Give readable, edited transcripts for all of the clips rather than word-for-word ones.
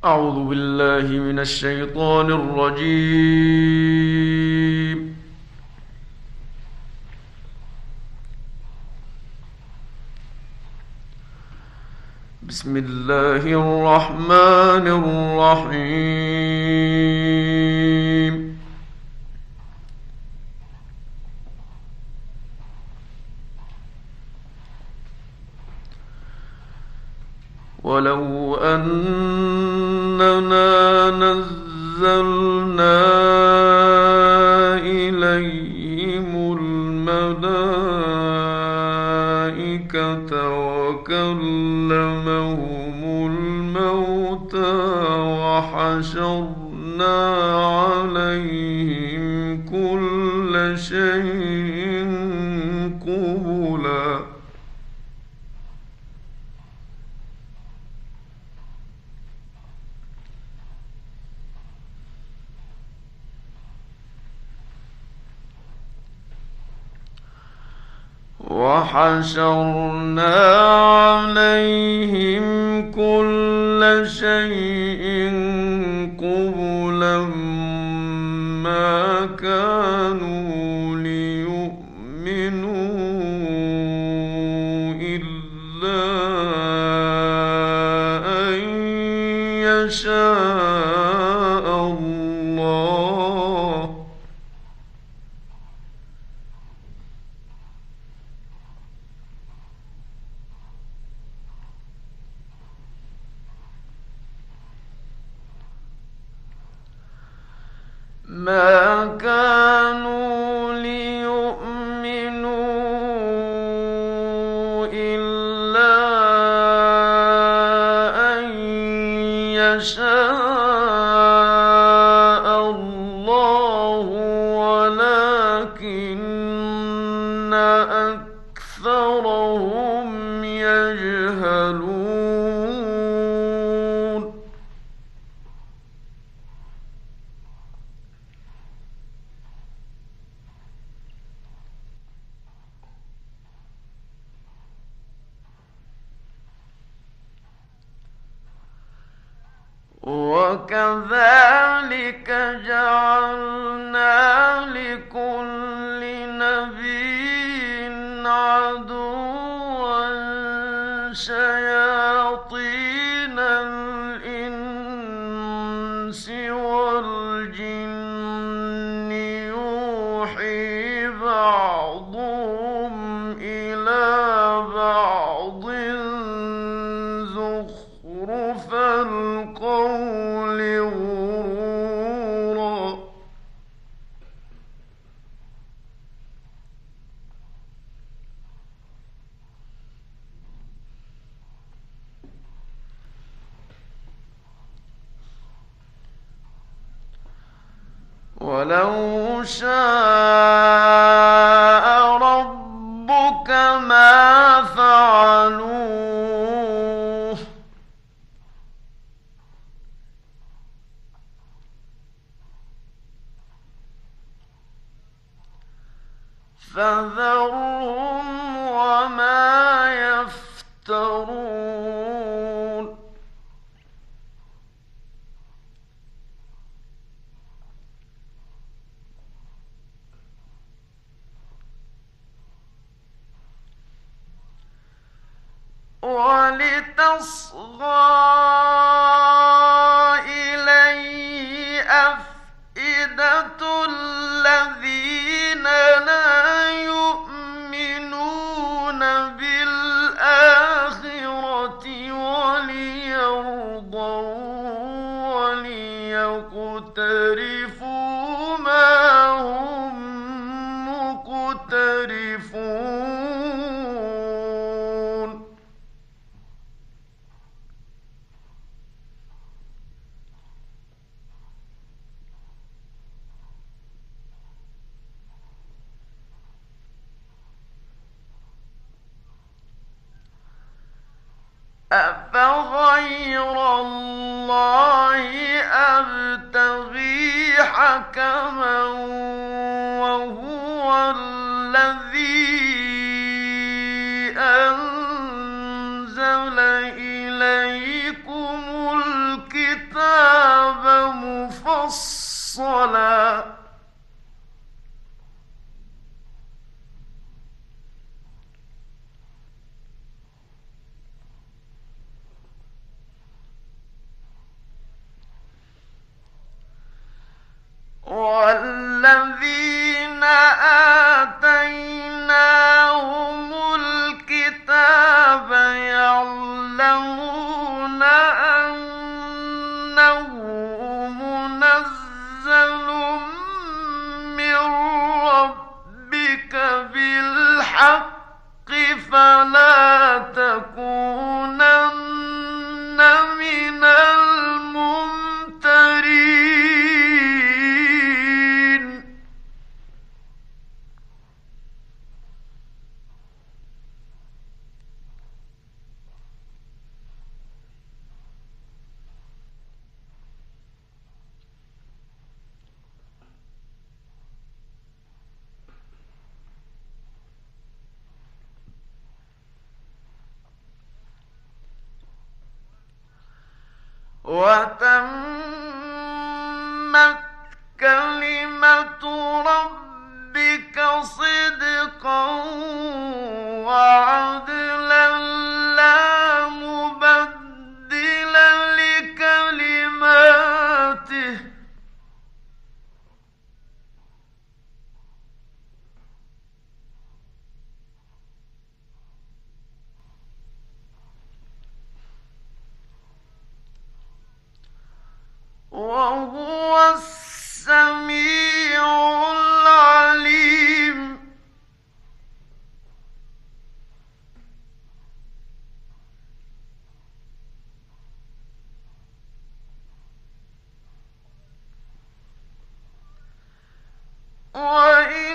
أعوذ بالله من الشيطان الرجيم. بسم الله الرحمن الرحيم. ولو أننا نزلنا إليهم الملائكة وكلمهم الموتى وحشرنا عليهم كل شيء قبلا عليهم كل شيء قبلا ما كانوا ليؤمنوا إلا أن يشاء الله. ما كانوا ليؤمنوا إلا أن يشاء الله ولكن أكثرهم يجهلون. وكذلك جعلنا لكل نبي عدوا شياطين الإنس والجن يوحي بعضهم إلى بعض زخرف القول غرورا. ولو شاء ربك ما فعلوه فذرهم وما يفترون. ولتصغى إليه أفئدة الذين لا يؤمنون بالآخرة وليرضوا وليقترفوا ما هم مقترفون. أفغير الله أبتغي حكما وهو الذي أنزل إليكم الكتاب الكتاب مفصلا والذين آتيناهم الكتاب يعلمون أنه منزل من ربك بالحق فلا تكونن من الممترين. وتمت كلمة ربك صدقا وعدلا لا مبدل لكلماته وهو السميع العليم. وإن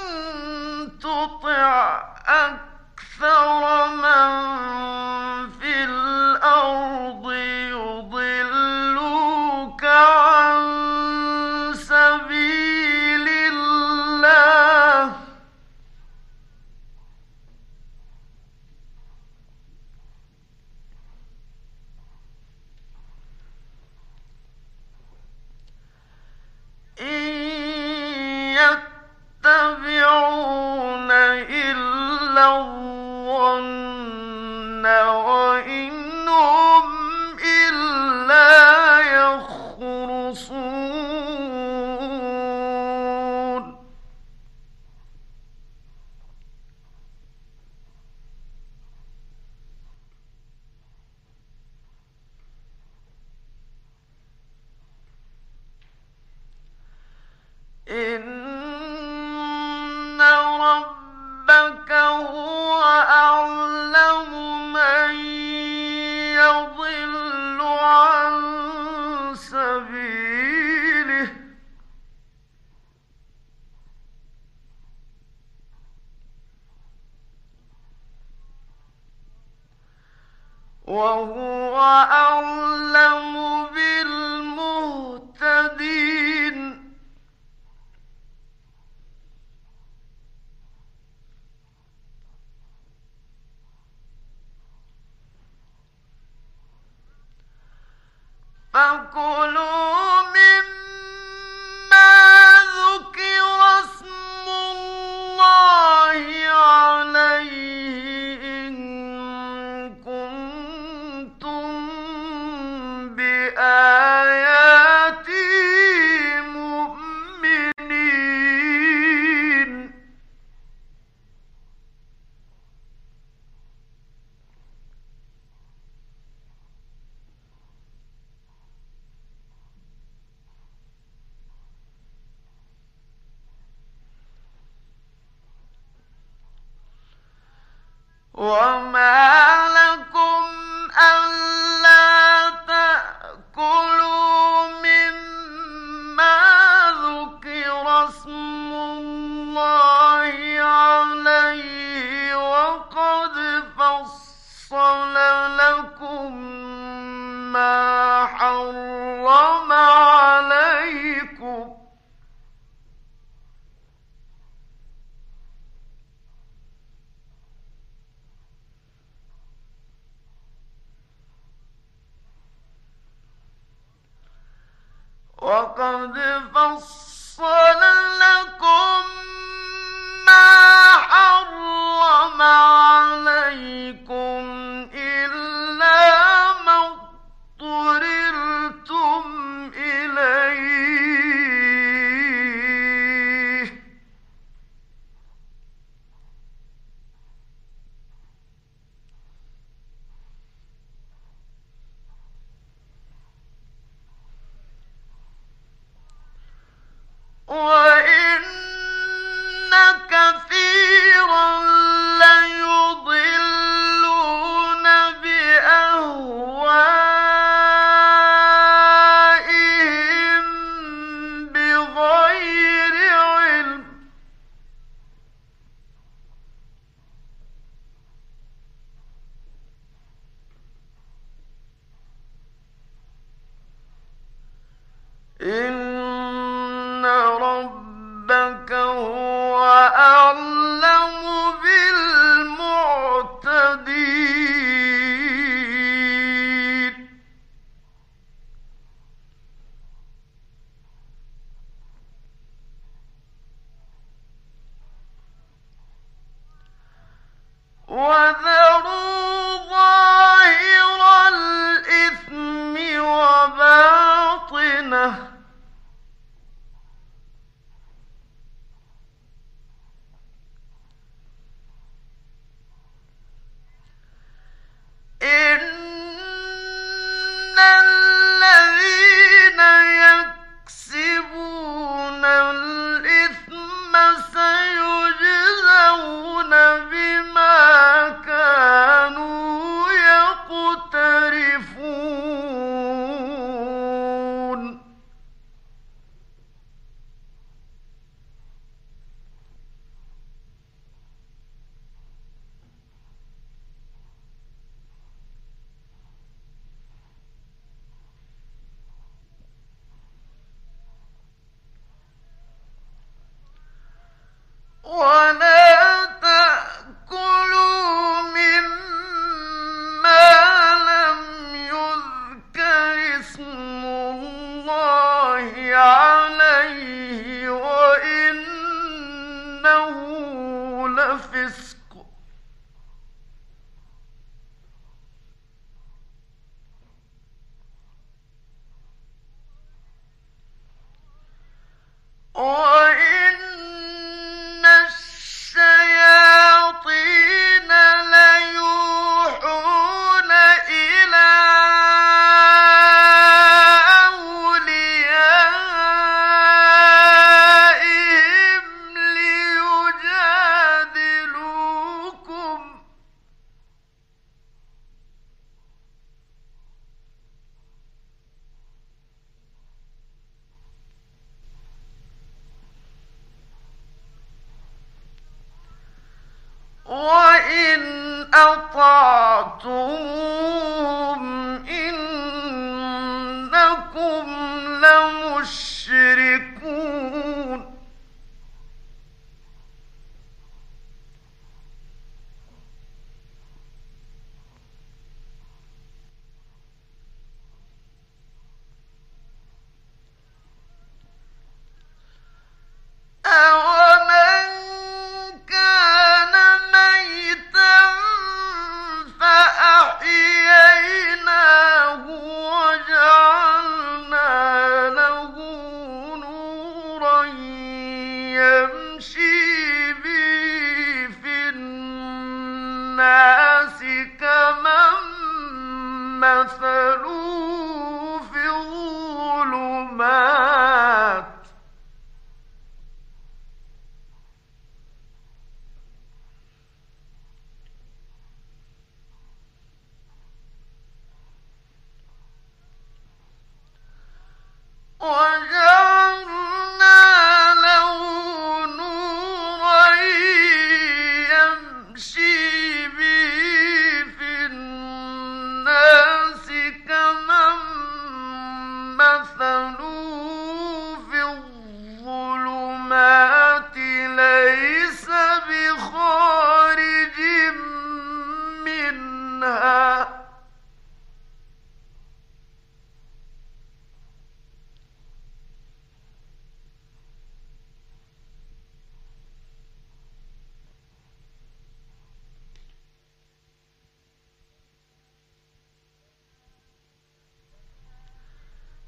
تطع أكثر من في الأرض يضلوك عن سبيل الله إن يتبعون إلا الظن وإن هم إلا يخرصون. إن ربك هو أعلم من يضل عن سبيله وهو أعلم بالمهتدين. فكلوا مما ذكر اسم الله عليه إن كنتم بآياته مؤمنين. وما لكم ألا تأكلوا مما ذكر اسم الله عليه وقد فصل لكم ما حرم عليكم وقد فصل لكم ما حرم عليكم إلا ما اضطررتم إليه وإن كثيرا ليضلون بأهوائهم بغير علم إن ربك هو أعلم بالمعتدين وذروا ظاهر الإثم وباطنه إن الذين يكسبون الإثم سيجزون بما كانوا يقترفون ولا تأكلوا مما لم يذكر اسم الله عليه وإنه لفسق وإن الشياطين ليوحون إلى أوليائهم ليجادلوكم وإن أطعتموهم إنكم لمشركون أَوَمَنْ كَانَ مَيْتًا فَأَحْيَيْنَاهُ وَجَعَلْنَا لَهُ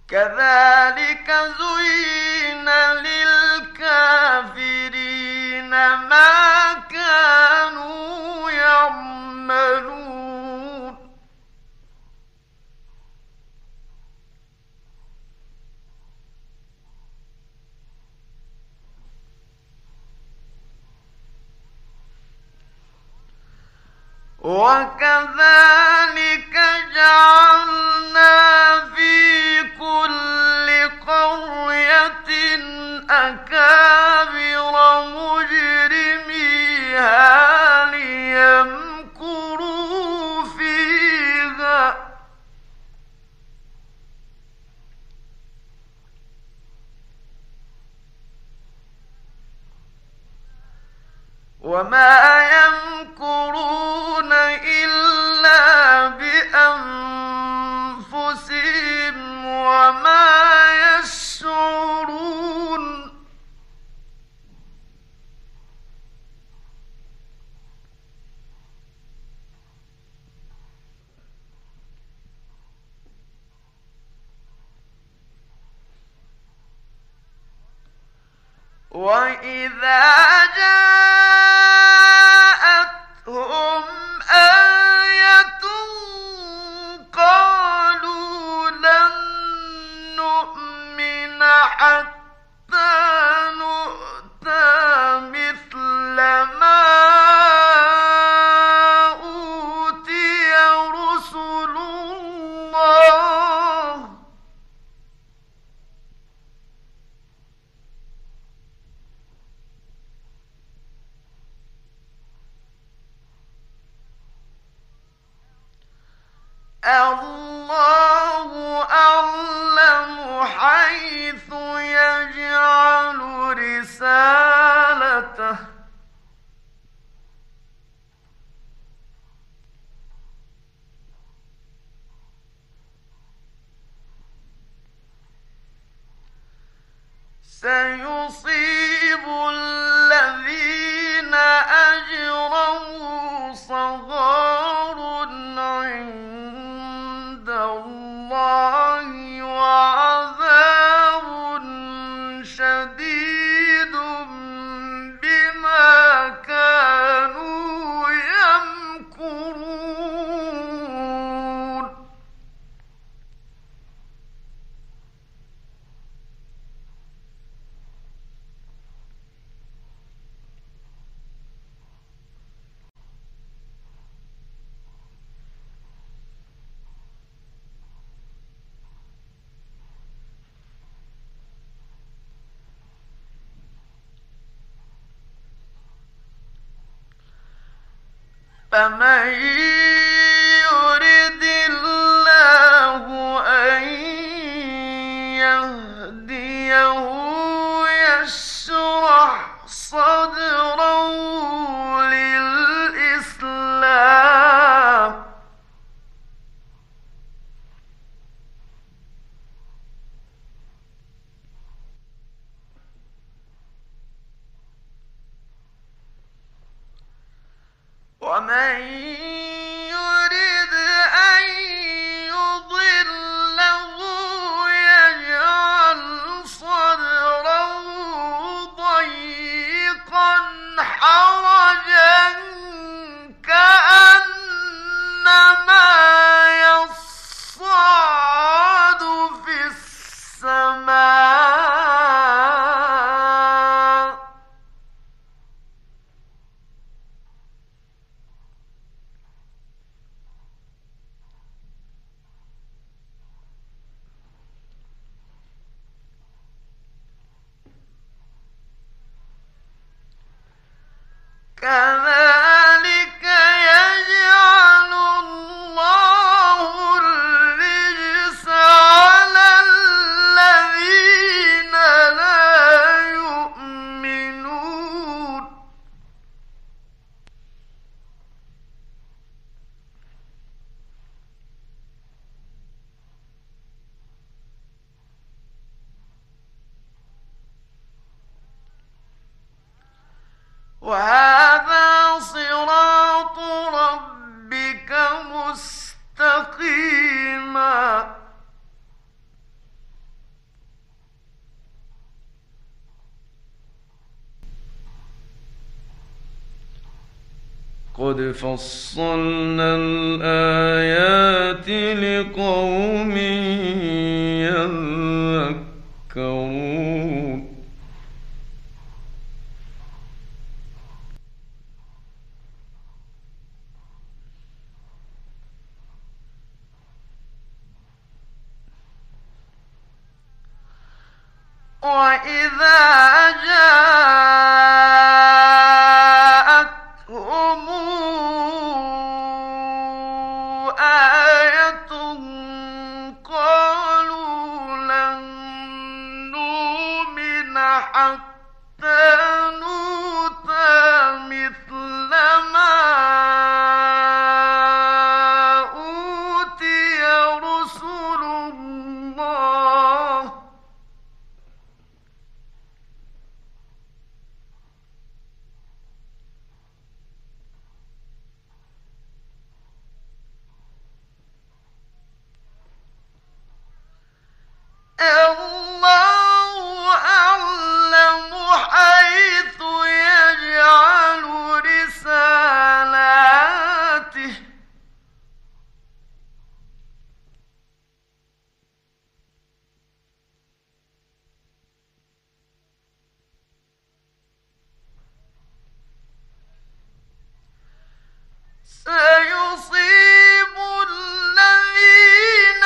كذلك زين للكافرين ما كانوا يعملون وكذلك جعلنا في كل قرية أكابر مجرميها ليمكروا فيها وما يمكرون إلا بأنفسهم وما يشعرون وإذا جاءتهم آية قالوا لن نؤمن حتى نؤتى مثل ما أوتي رسل الله الله أعلم حيث يجعل رسالته سيصيب الذين أجرموا صغار عند الله وعذاب شديد بما كانوا يمكرون فمن يرد الله أن يهديه يشرح صدره للإسلام ومن يرد أن يضله يجعل صدره ضيقا حرجا كأنما يصعد في السماء كذلك يجعل الله الرجس على الذين لا يؤمنون وهذا صراط ربك مستقيما قد فصلنا الآيات لقوم يذكرون وإذا جاءتهم آية قالوا لن نؤمن حتى نؤتى مثل ما أوتي رسل الله الله أعلم حيث يجعل رسالاته سيصيب الذين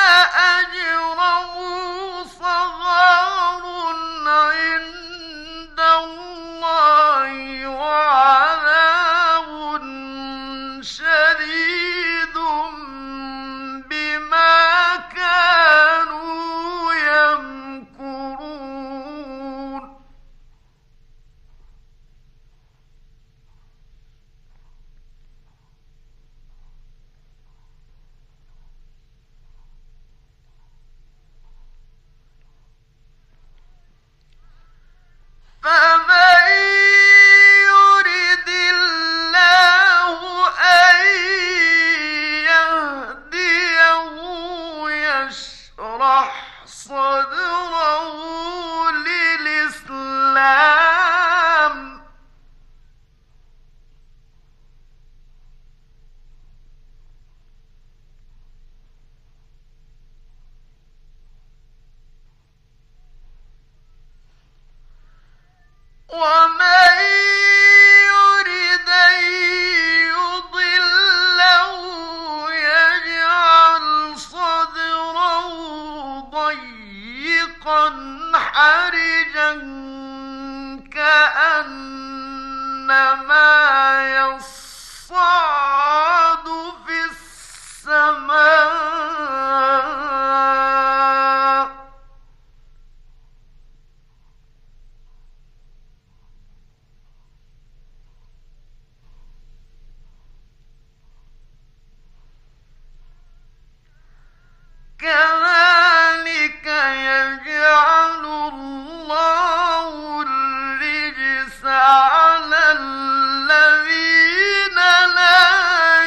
أجرموا صغار عند الله وعذاب شديد بما كانوا يمكرون فمن يرد الله أن يهديه يشرح صدره للإسلام ومن يرد أن يضله يجعل صدره ضيقا حرجا كأنما يصعد في السماء كذلك يجعل الله الرجس على الذين لا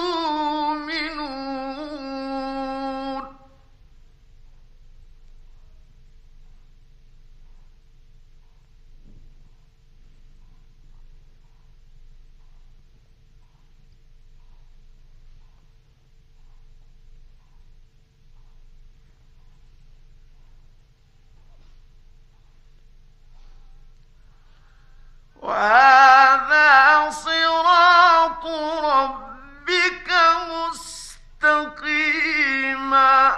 يؤمنون وهذا صراط ربك مستقيما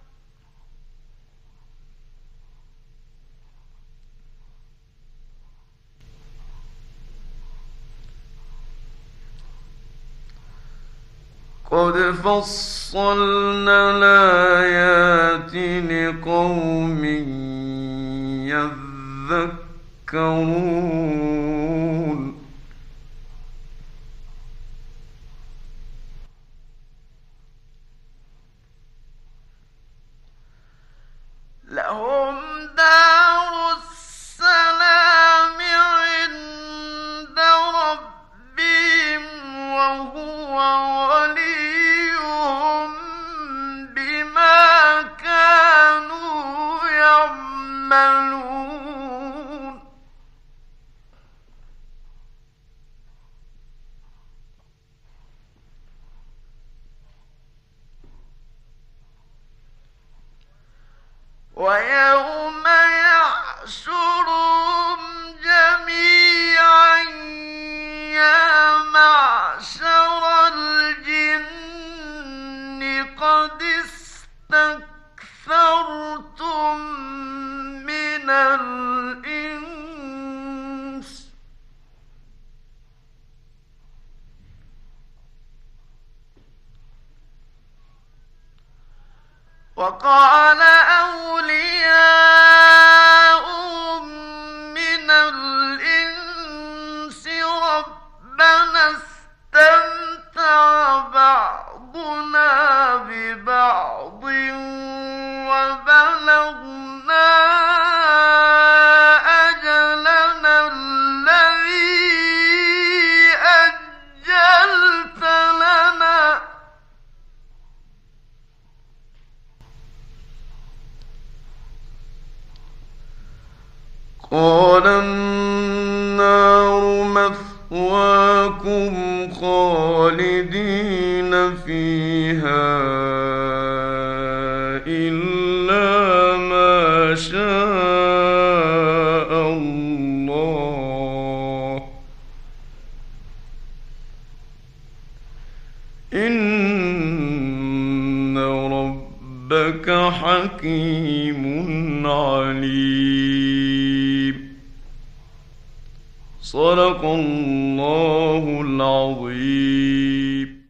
قد فصلنا الآيات لقوم يذكرون لهم دار السلام عند ربهم وهو وليهم بما كانوا يعملون ويوم يحشرهم جميعا يا معشر الجن قد استكثرتم من الإنس وقال أولياؤهم من الإنس ربنا استمتع بعضنا ببعض وبلغنا أجلنا الذي أجلت لنا قال النار مثواكم خالدين فيها إلا ما شاء الله إن ربك حكيم عليم. صدق الله العظيم.